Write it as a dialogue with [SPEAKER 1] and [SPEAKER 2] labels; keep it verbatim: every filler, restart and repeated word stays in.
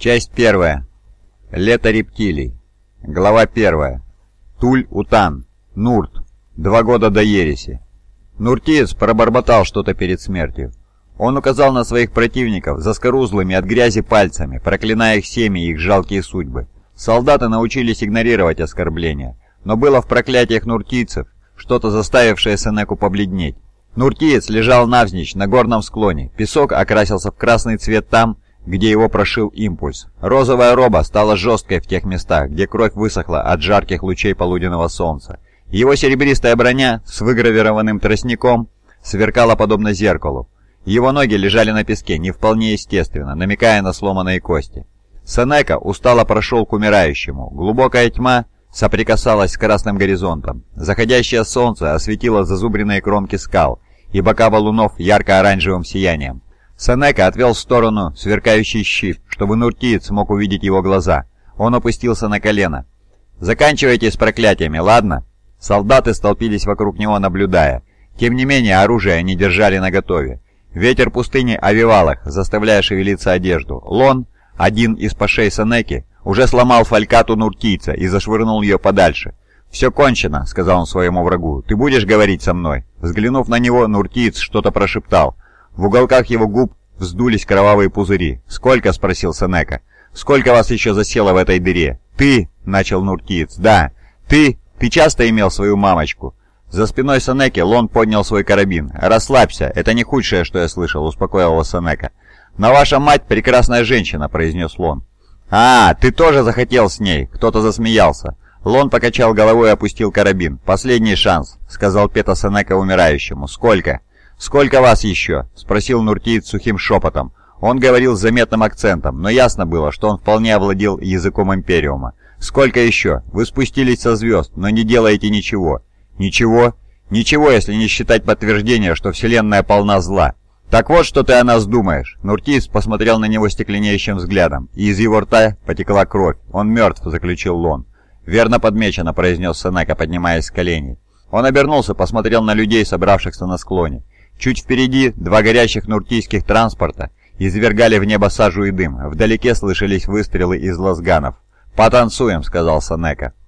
[SPEAKER 1] Часть первая. Лето рептилий. Глава первая. Туль-Утан. Нурт. Два года до ереси. Нуртиец пробормотал что-то перед смертью. Он указал на своих противников заскорузлыми от грязи пальцами, проклиная их семьи и их жалкие судьбы. Солдаты научились игнорировать оскорбления, но было в проклятиях нуртийцев что-то, заставившее Сенеку побледнеть. Нуртиец лежал навзничь на горном склоне, песок окрасился в красный цвет там, где его прошил импульс. Розовая роба стала жесткой в тех местах, где кровь высохла от жарких лучей полуденного солнца. Его серебристая броня с выгравированным тростником сверкала подобно зеркалу. Его ноги лежали на песке не вполне естественно, намекая на сломанные кости. Сенека устало прошел к умирающему. Глубокая тьма соприкасалась с красным горизонтом. Заходящее солнце осветило зазубренные кромки скал и бока валунов ярко-оранжевым сиянием. Сенека отвел в сторону сверкающий щит, чтобы нуртиец мог увидеть его глаза. Он опустился на колено. «Заканчивайте с проклятиями, ладно?» Солдаты столпились вокруг него, наблюдая. Тем не менее, оружие они держали наготове. Ветер пустыни овевал их, заставляя шевелиться одежду. Лон, один из пашей Сенеки, уже сломал фалькату нуртийца и зашвырнул ее подальше. «Все кончено», — сказал он своему врагу. «Ты будешь говорить со мной?» Взглянув на него, нуртиец что-то прошептал. В уголках его губ вздулись кровавые пузыри. «Сколько?» — спросил Сенека. «Сколько вас еще засело в этой дыре?» «Ты!» — начал нуртиец. «Да, ты! Ты часто имел свою мамочку?» За спиной Сенеки Лон поднял свой карабин. «Расслабься, это не худшее, что я слышал», — успокоил его Сенека. «Но ваша мать прекрасная женщина», — произнес Лон. «А, ты тоже захотел с ней?» — кто-то засмеялся. Лон покачал головой и опустил карабин. «Последний шанс», — сказал Пета Сенека умирающему. «Сколько?» «Сколько вас еще?» — спросил нуртиец сухим шепотом. Он говорил с заметным акцентом, но ясно было, что он вполне овладел языком Империума. «Сколько еще? Вы спустились со звезд, но не делаете ничего». «Ничего? Ничего, если не считать подтверждения, что Вселенная полна зла». «Так вот, что ты о нас думаешь?» Нуртиец посмотрел на него стекленеющим взглядом, и из его рта потекла кровь. «Он мертв», — заключил Лон. «Верно подмечено», — произнес Сенека, поднимаясь с коленей. Он обернулся, посмотрел на людей, собравшихся на склоне. Чуть впереди два горящих нуртийских транспорта извергали в небо сажу и дым. Вдалеке слышались выстрелы из лазганов. «Потанцуем», — сказал Сенека.